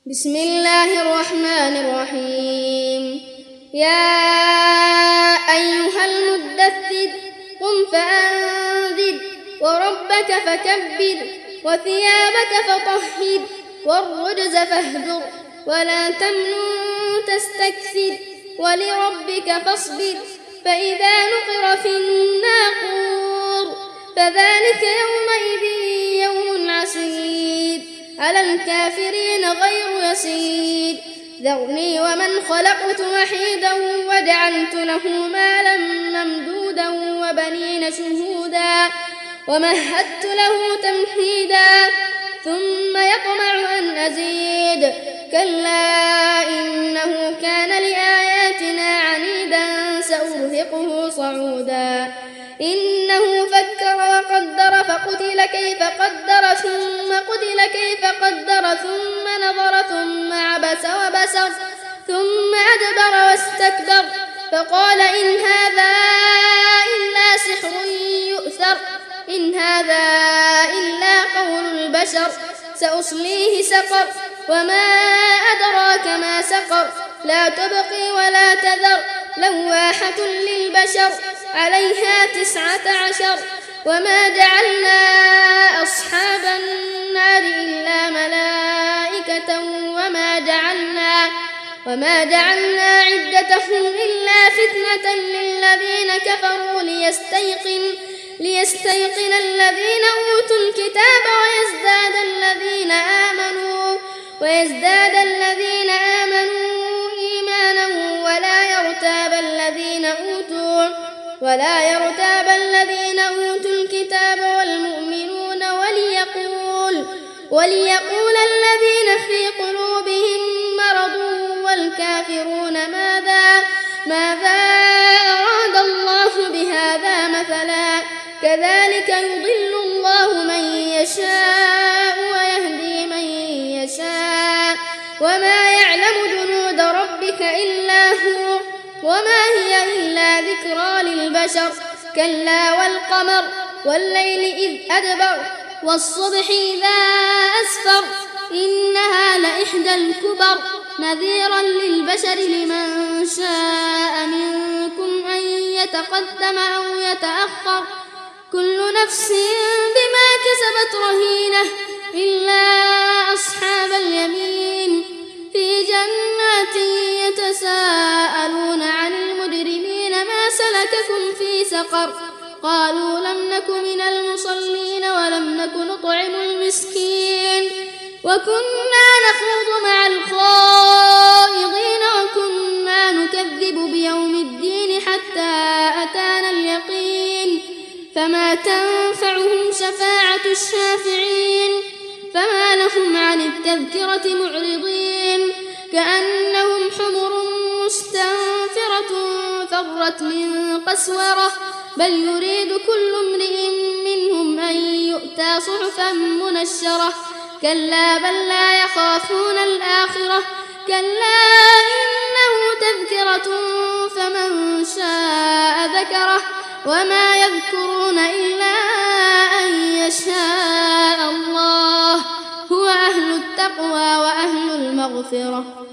بسم الله الرحمن الرحيم. يا أيها المدثر قم فأنذر وربك فكبر وثيابك فطهر والرجز فاهجر ولا تمنن تستكثر ولربك فاصبر فإذا نقر في الناقور فذلك يومئذ يوم عسير على الكافرين غير يسير. ذرني ومن خلقت وحيدا وجعلت له مالا ممدودا وبنين شهودا ومهدت له تمهيدا ثم يطمع أن أزيد كلا إنه كان لآياتنا عنيدا سأرهقه صعودا. إنه فكر وقدر فقتل كيف قدر ثم قتل كيف قدر ثم نظر ثم عبس وبسر ثم أدبر واستكبر فقال إن هذا إلا سحر يؤثر إن هذا إلا قول البشر سأصليه سقر وما أدراك ما سقر لا تبقي ولا تذر لواحة للبشر عليها 19 وما جعلنا أصحاب النار إلا ملائكة وما جعلنا عدتهم إلا فتنة للذين كفروا ليستيقن الذين أوتوا الكتاب ويزداد الذين آمنوا إيمانا ولا يرتاب الذين أوتوا الكتاب والمؤمنون وليقول الذين في قلوبهم مرض والكافرون ماذا أراد الله بهذا مثلا كذلك يضل الله من يشاء ويهدي من يشاء وما يعلم جنود ربك إلا هو وما هي إلا ذكرى للبشر. كلا والقمر والليل إذ أدبر والصبح إذا أسفر إنها لإحدى الكبر نذيرا للبشر لمن شاء منكم أن يتقدم أو يتأخر كل نفس بما كسبت رهينة إلا أصحاب اليمين في جنات يتساءلون عن المجرمين ما سلككم في سقر قالوا لم نك من المصلين ولم نك نطعم المسكين وكنا نخوض مع الخائضين وكنا نكذب بيوم الدين حتى أتانا اليقين فما تنفعهم شفاعة الشافعين فما لهم عن التذكرة معرضين كأنهم حمر مستنفرة فرت من قسورة بل يريد كل امرئ منهم أن يؤتى صحفا منشرة كلا بل لا يخافون الآخرة كلا إنه تذكرة فمن شاء ذكره وما يذكرون إلا أن يشاء الله هو أهل التقوى وأهل المغفرة.